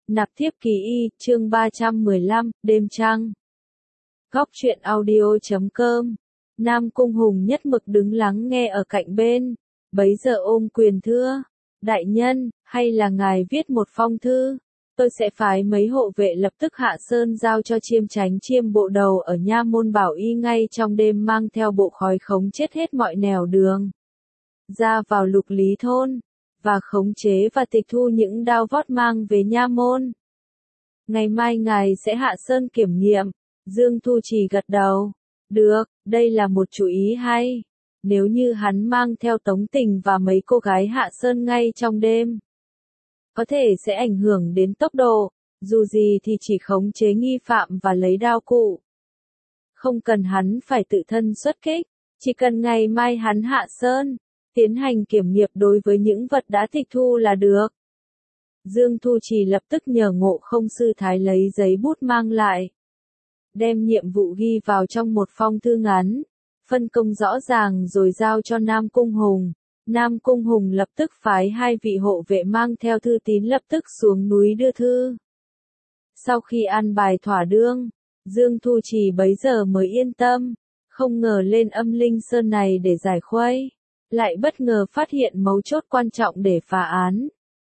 Nạp thiếp ký y, chương 315, đêm trăng. Góc truyện audio.com. Nam Cung Hùng nhất mực đứng lắng nghe ở cạnh bên, bấy giờ ôm quyền thưa, đại nhân, hay là ngài viết một phong thư, tôi sẽ phái mấy hộ vệ lập tức hạ sơn giao cho Chiêm Chánh Chiêm bộ đầu ở Nha Môn Bảo Y ngay trong đêm mang theo bộ khói khống chết hết mọi nẻo đường ra vào Lục Lý thôn, và khống chế và tịch thu những đao vót mang về Nha Môn. Ngày mai ngài sẽ hạ sơn kiểm nghiệm. Dương Thu Trì gật đầu. Được, đây là một chủ ý hay. Nếu như hắn mang theo Tống Tình và mấy cô gái hạ sơn ngay trong đêm, có thể sẽ ảnh hưởng đến tốc độ, dù gì thì chỉ khống chế nghi phạm và lấy đao cụ. Không cần hắn phải tự thân xuất kích, chỉ cần ngày mai hắn hạ sơn, tiến hành kiểm nghiệm đối với những vật đã tịch thu là được. Dương Thu Trì lập tức nhờ Ngộ Không Sư Thái lấy giấy bút mang lại, đem nhiệm vụ ghi vào trong một phong thư ngắn, phân công rõ ràng rồi giao cho Nam Cung Hùng. Nam Cung Hùng lập tức phái hai vị hộ vệ mang theo thư tín lập tức xuống núi đưa thư. Sau khi an bài thỏa đương, Dương Thu Trì bấy giờ mới yên tâm, không ngờ lên Âm Linh Sơn này để giải khuây, lại bất ngờ phát hiện mấu chốt quan trọng để phá án.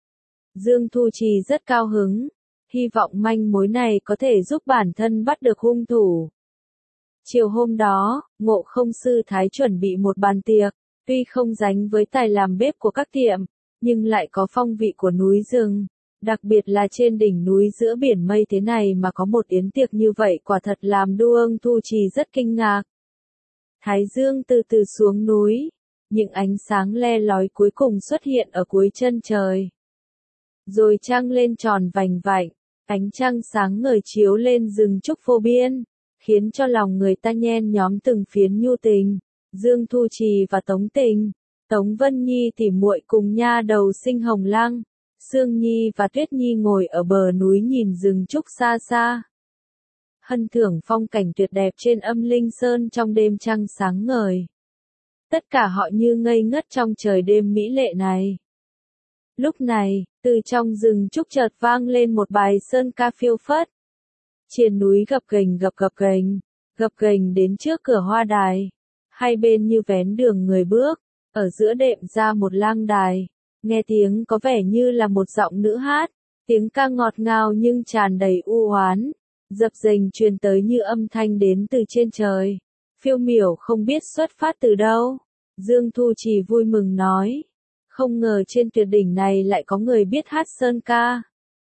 Dương Thu Trì rất cao hứng, hy vọng manh mối này có thể giúp bản thân bắt được hung thủ. Chiều hôm đó, Ngộ Không Sư Thái chuẩn bị một bàn tiệc, tuy không sánh với tài làm bếp của các tiệm, nhưng lại có phong vị của núi rừng, đặc biệt là trên đỉnh núi giữa biển mây thế này mà có một yến tiệc như vậy quả thật làm Dương Thu Trì rất kinh ngạc. Thái dương từ từ xuống núi, những ánh sáng le lói cuối cùng xuất hiện ở cuối chân trời. Rồi trăng lên tròn vành vạnh, ánh trăng sáng ngời chiếu lên rừng trúc vô biên, khiến cho lòng người ta nhen nhóm từng phiến nhu tình. Dương Thu Trì và Tống Tình, Tống Vân Nhi tỉ muội cùng nha đầu Sinh Hồng Lăng, Sương Nhi và Tuyết Nhi ngồi ở bờ núi nhìn rừng trúc xa xa, hân thưởng phong cảnh tuyệt đẹp trên Âm Linh Sơn trong đêm trăng sáng ngời. Tất cả họ như ngây ngất trong trời đêm mỹ lệ này. Lúc này, từ trong rừng trúc chợt vang lên một bài sơn ca phiêu phất. Trên núi gập ghềnh đến trước cửa hoa đài. Hai bên như vén đường người bước, ở giữa đệm ra một lang đài. Nghe tiếng có vẻ như là một giọng nữ hát, tiếng ca ngọt ngào nhưng tràn đầy u oán, dập dềnh truyền tới như âm thanh đến từ trên trời, phiêu miểu không biết xuất phát từ đâu. Dương Thu Trì vui mừng nói, không ngờ trên tuyệt đỉnh này lại có người biết hát sơn ca.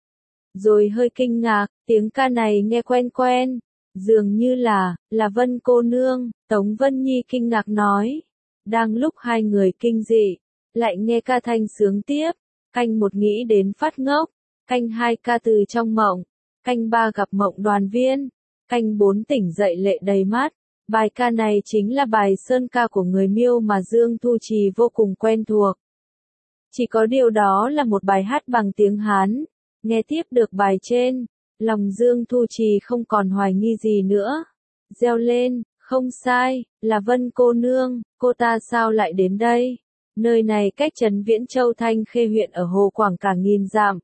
Rồi hơi kinh ngạc, tiếng ca này nghe quen quen, dường như là Vân cô nương. Tống Vân Nhi kinh ngạc nói. Đang lúc hai người kinh dị, lại nghe ca thanh sướng tiếp. Canh một nghĩ đến phát ngốc, canh hai ca từ trong mộng, canh ba gặp mộng đoàn viên, canh bốn tỉnh dậy lệ đầy mắt. Bài ca này chính là bài sơn ca của người Miêu mà Dương Thu Trì vô cùng quen thuộc. Chỉ có điều đó là một bài hát bằng tiếng Hán. Nghe tiếp được bài trên, lòng Dương Thu Trì không còn hoài nghi gì nữa. Reo lên, không sai, là Vân cô nương, cô ta sao lại đến đây? Nơi này cách trấn Viễn Châu Thanh Khê huyện ở Hồ Quảng cả nghìn dặm.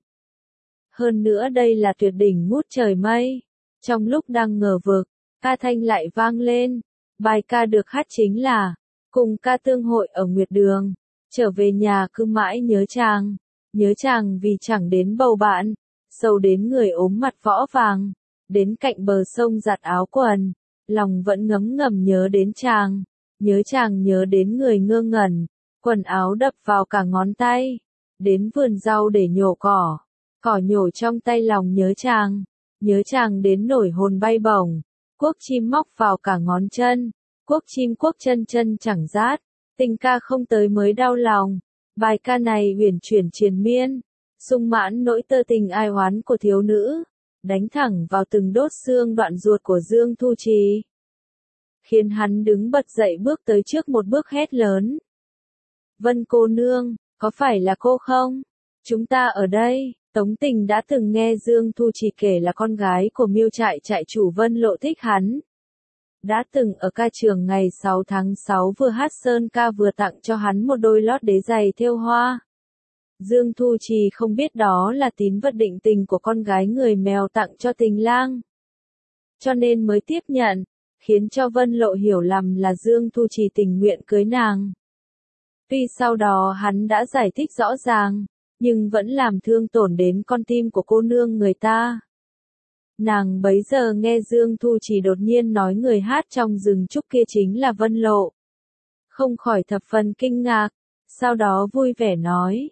Hơn nữa đây là tuyệt đỉnh ngút trời mây. Trong lúc đang ngờ vực, ca thanh lại vang lên. Bài ca được hát chính là cùng ca tương hội ở Nguyệt Đường. Trở về nhà cứ mãi nhớ chàng vì chẳng đến bầu bạn, sầu đến người ốm mặt võ vàng, đến cạnh bờ sông giặt áo quần, lòng vẫn ngấm ngầm nhớ đến chàng nhớ đến người ngơ ngẩn, quần áo đập vào cả ngón tay, đến vườn rau để nhổ cỏ nhổ trong tay lòng nhớ chàng đến nổi hồn bay bổng, cuốc chim móc vào cả ngón chân, cuốc chim cuốc chân chân chẳng rát. Tình ca không tới mới đau lòng. Bài ca này uyển chuyển triền miên, sung mãn nỗi tơ tình ai oán của thiếu nữ, đánh thẳng vào từng đốt xương đoạn ruột của Dương Thu Trì, khiến hắn đứng bật dậy bước tới trước một bước hét lớn. Vân cô nương, có phải là cô không? Chúng ta ở đây. Tống Tình đã từng nghe Dương Thu Trì kể là con gái của Miêu trại chủ Vân Lộ thích hắn. Đã từng ở ca trường ngày 6 tháng 6 vừa hát sơn ca vừa tặng cho hắn một đôi lót đế giày thêu hoa. Dương Thu Trì không biết đó là tín vật định tình của con gái người mèo tặng cho tình lang, cho nên mới tiếp nhận, khiến cho Vân Lộ hiểu lầm là Dương Thu Trì tình nguyện cưới nàng. Tuy sau đó hắn đã giải thích rõ ràng, nhưng vẫn làm thương tổn đến con tim của cô nương người ta. Nàng bấy giờ nghe Dương Thu Trì đột nhiên nói người hát trong rừng trúc kia chính là Vân Lộ, không khỏi thập phần kinh ngạc, sau đó vui vẻ nói: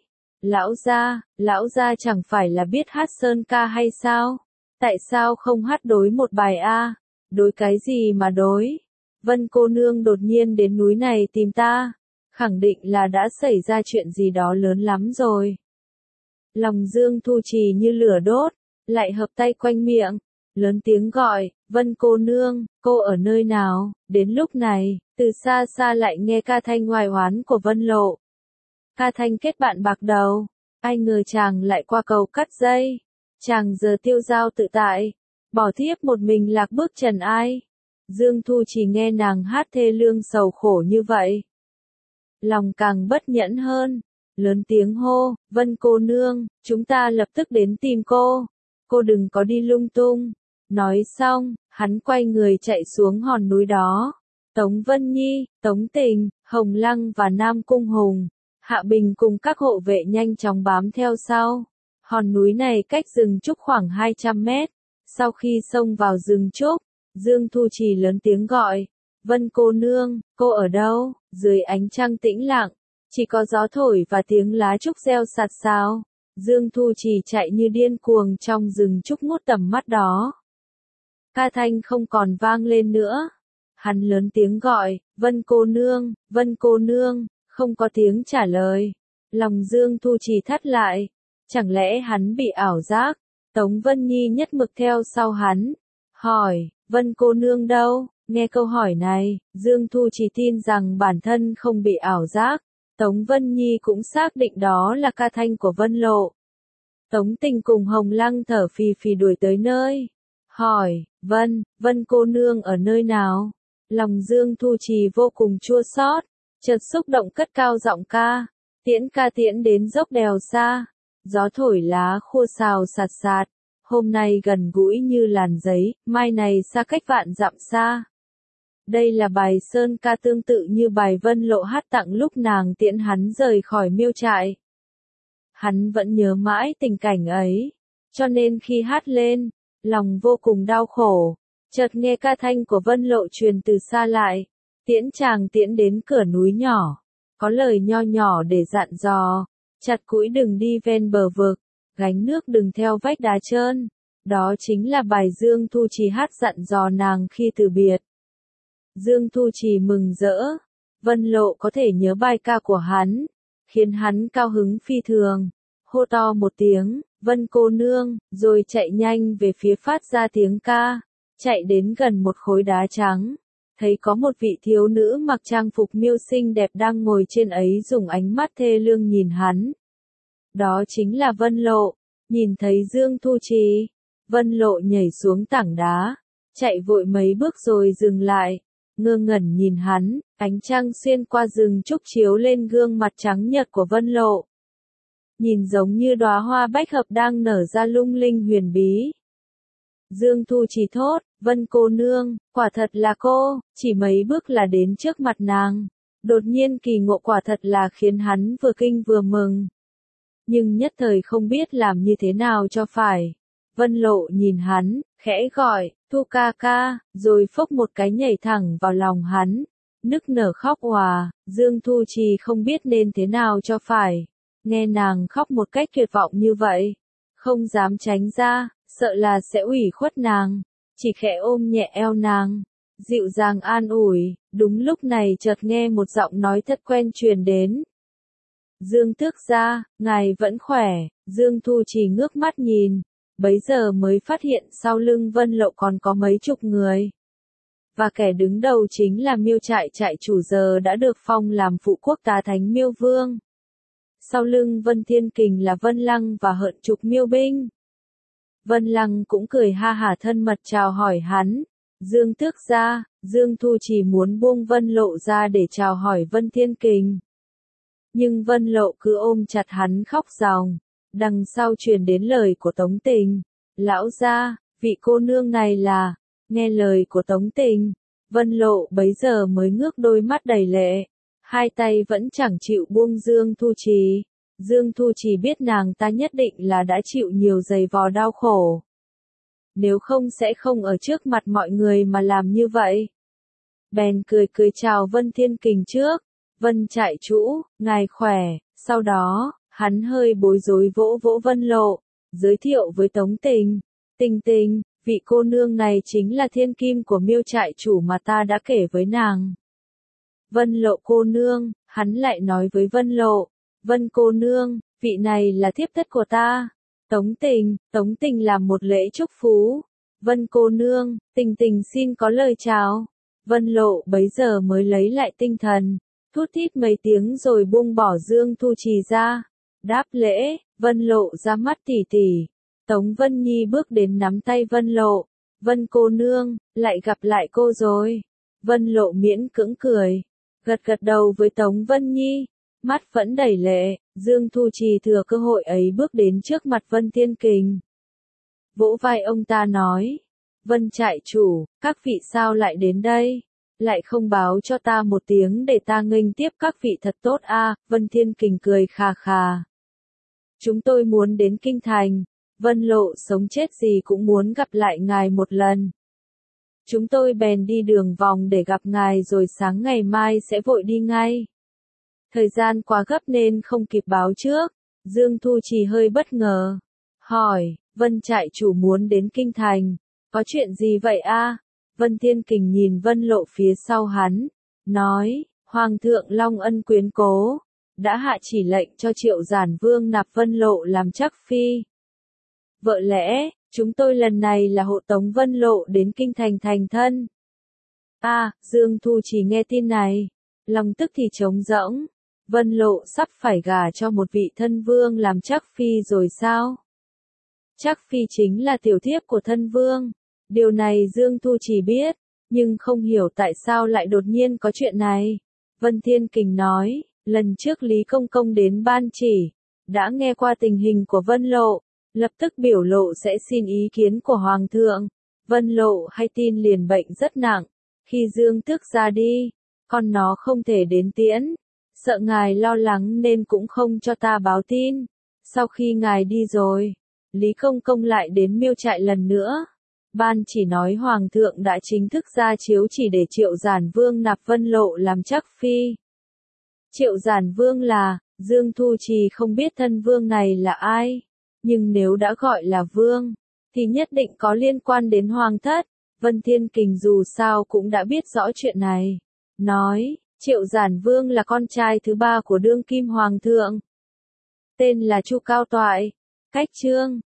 lão gia chẳng phải là biết hát sơn ca hay sao? Tại sao không hát đối một bài a? Đối cái gì mà đối? Vân cô nương đột nhiên đến núi này tìm ta, khẳng định là đã xảy ra chuyện gì đó lớn lắm rồi. Lòng Dương Thu Trì như lửa đốt, lại hợp tay quanh miệng, lớn tiếng gọi: Vân cô nương, cô ở nơi nào? Đến lúc này, từ xa xa lại nghe ca thanh oai oán của Vân Lộ. Ca thanh kết bạn bạc đầu, ai ngờ chàng lại qua cầu cắt dây, chàng giờ tiêu dao tự tại, bỏ thiếp một mình lạc bước trần ai. Dương Thu Trì nghe nàng hát thê lương sầu khổ như vậy, lòng càng bất nhẫn hơn, lớn tiếng hô: Vân cô nương, chúng ta lập tức đến tìm cô đừng có đi lung tung. Nói xong, hắn quay người chạy xuống hòn núi đó. Tống Vân Nhi, Tống Tình, Hồng Lăng và Nam Cung Hùng, Hạ Bình cùng các hộ vệ nhanh chóng bám theo sau. Hòn núi này cách rừng trúc khoảng 200 mét. Sau khi xông vào rừng trúc, Dương Thu Trì lớn tiếng gọi: Vân cô nương, cô ở đâu? Dưới ánh trăng tĩnh lặng, chỉ có gió thổi và tiếng lá trúc reo xạt xao. Dương Thu Trì chạy như điên cuồng trong rừng trúc ngút tầm mắt đó. Ca thanh không còn vang lên nữa. Hắn lớn tiếng gọi: Vân cô nương, không có tiếng trả lời. Lòng Dương Thu Trì thắt lại. Chẳng lẽ hắn bị ảo giác? Tống Vân Nhi nhất mực theo sau hắn, hỏi: Vân cô nương đâu? Nghe câu hỏi này, Dương Thu Trì tin rằng bản thân không bị ảo giác. Tống Vân Nhi cũng xác định đó là ca thanh của Vân Lộ. Tống Tình cùng Hồng Lăng thở phì phì đuổi tới nơi, hỏi: Vân cô nương ở nơi nào? Lòng Dương Thu Trì vô cùng chua xót, chợt xúc động cất cao giọng ca: tiễn đến dốc đèo xa, gió thổi lá khô xào sạt sạt, hôm nay gần gũi như làn giấy, mai này xa cách vạn dặm xa. Đây là bài sơn ca tương tự như bài Vân Lộ hát tặng lúc nàng tiễn hắn rời khỏi miêu trại. Hắn vẫn nhớ mãi tình cảnh ấy, cho nên khi hát lên, lòng vô cùng đau khổ. Chợt nghe ca thanh của Vân Lộ truyền từ xa lại: tiễn đến cửa núi nhỏ, có lời nho nhỏ để dặn dò, chặt củi đừng đi ven bờ vực, gánh nước đừng theo vách đá trơn. Đó chính là bài Dương Thu Trì hát dặn dò nàng khi từ biệt. Dương Thu Trì mừng rỡ, Vân Lộ có thể nhớ bài ca của hắn, khiến hắn cao hứng phi thường, hô to một tiếng: Vân cô nương, rồi chạy nhanh về phía phát ra tiếng ca, chạy đến gần một khối đá trắng, thấy có một vị thiếu nữ mặc trang phục miêu xinh đẹp đang ngồi trên ấy dùng ánh mắt thê lương nhìn hắn. Đó chính là Vân Lộ. Nhìn thấy Dương Thu Trì, Vân Lộ nhảy xuống tảng đá, chạy vội mấy bước rồi dừng lại, ngơ ngẩn nhìn hắn. Ánh trăng xuyên qua rừng trúc chiếu lên gương mặt trắng nhợt của Vân Lộ, nhìn giống như đóa hoa bách hợp đang nở ra lung linh huyền bí. Dương Thu Trì thốt: Vân cô nương, quả thật là cô. Chỉ mấy bước là đến trước mặt nàng. Đột nhiên kỳ ngộ quả thật là khiến hắn vừa kinh vừa mừng, nhưng nhất thời không biết làm như thế nào cho phải. Vân Lộ nhìn hắn, khẽ gọi: Thu ca ca, rồi phốc một cái nhảy thẳng vào lòng hắn, nức nở khóc òa. Dương Thu Trì không biết nên thế nào cho phải, nghe nàng khóc một cách tuyệt vọng như vậy, không dám tránh ra, sợ là sẽ ủy khuất nàng, chỉ khẽ ôm nhẹ eo nàng, dịu dàng an ủi. Đúng lúc này chợt nghe một giọng nói thật quen truyền đến: Dương tước gia, ngài vẫn khỏe? Dương Thu Trì ngước mắt nhìn, bấy giờ mới phát hiện sau lưng Vân Lộ còn có mấy chục người. Và kẻ đứng đầu chính là miêu trại trại chủ giờ đã được phong làm phụ quốc tá thánh miêu vương. Sau lưng Vân Thiên Kình là Vân Lăng và hơn chục miêu binh. Vân Lăng cũng cười ha hả thân mật chào hỏi hắn. Dương tước gia, Dương Thu Trì muốn buông Vân Lộ ra để chào hỏi Vân Thiên Kình. Nhưng Vân Lộ cứ ôm chặt hắn khóc ròng. Đằng sau truyền đến lời của Tống Tình. Lão gia, vị cô nương này là, nghe lời của Tống Tình. Vân Lộ bấy giờ mới ngước đôi mắt đầy lệ. Hai tay vẫn chẳng chịu buông Dương Thu Trì. Dương Thu Trì biết nàng ta nhất định là đã chịu nhiều giày vò đau khổ. Nếu không sẽ không ở trước mặt mọi người mà làm như vậy. Bèn cười cười chào Vân Thiên Kình trước. Vân trại chủ, ngài khỏe. Sau đó, hắn hơi bối rối vỗ vỗ Vân Lộ, giới thiệu với Tống Tình. Tình Tình, vị cô nương này chính là thiên kim của Miêu trại chủ mà ta đã kể với nàng. Vân Lộ cô nương, hắn lại nói với Vân Lộ. Vân cô nương, vị này là thiếp thất của ta. Tống Tình làm một lễ chúc phú. Vân cô nương, Tình Tình xin có lời chào. Vân Lộ bấy giờ mới lấy lại tinh thần, thút thít mấy tiếng rồi buông bỏ Dương Thu Trì ra. Đáp lễ, Vân Lộ ra mắt tỉ tỉ. Tống Vân Nhi bước đến nắm tay Vân Lộ. Vân cô nương, lại gặp lại cô rồi. Vân Lộ miễn cưỡng cười, gật gật đầu với Tống Vân Nhi, mắt vẫn đầy lệ. Dương Thu Trì thừa cơ hội ấy bước đến trước mặt Vân Thiên Kình. Vỗ vai ông ta nói, Vân trại chủ, các vị sao lại đến đây? Lại không báo cho ta một tiếng để ta nghênh tiếp các vị thật tốt a. Vân Thiên Kình cười khà khà. Chúng tôi muốn đến Kinh Thành. Vân Lộ sống chết gì cũng muốn gặp lại ngài một lần. Chúng tôi bèn đi đường vòng để gặp ngài rồi sáng ngày mai sẽ vội đi ngay. Thời gian quá gấp nên không kịp báo trước. Dương Thu Trì hơi bất ngờ. Hỏi, Vân trại chủ muốn đến Kinh Thành. Có chuyện gì vậy a? Vân Thiên Kình nhìn Vân Lộ phía sau hắn. Nói, Hoàng thượng Long Ân quyến cố. Đã hạ chỉ lệnh cho Triệu Giản Vương nạp Vân Lộ làm trắc phi. Vợ lẽ, chúng tôi lần này là hộ tống Vân Lộ đến Kinh Thành thành thân. Dương Thu Trì nghe tin này. Lòng tức thì trống rỗng. Vân Lộ sắp phải gả cho một vị thân vương làm trắc phi rồi sao? Trắc phi chính là tiểu thiếp của thân vương. Điều này Dương Thu Trì biết, nhưng không hiểu tại sao lại đột nhiên có chuyện này. Vân Thiên Kình nói, lần trước Lý Công Công đến ban chỉ, đã nghe qua tình hình của Vân Lộ, lập tức biểu lộ sẽ xin ý kiến của Hoàng thượng. Vân Lộ hay tin liền bệnh rất nặng, khi Dương Tước ra đi, con nó không thể đến tiễn, sợ ngài lo lắng nên cũng không cho ta báo tin. Sau khi ngài đi rồi, Lý Công Công lại đến Miêu trại lần nữa. Ban chỉ nói Hoàng thượng đã chính thức ra chiếu chỉ để Triệu Giản Vương nạp Vân Lộ làm trắc phi. Triệu Giản Vương là, Dương Thu Trì không biết thân vương này là ai, nhưng nếu đã gọi là vương, thì nhất định có liên quan đến Hoàng thất. Vân Thiên Kình dù sao cũng đã biết rõ chuyện này. Nói, Triệu Giản Vương là con trai thứ ba của đương kim Hoàng thượng. Tên là Chu Cao Toại. Cách chương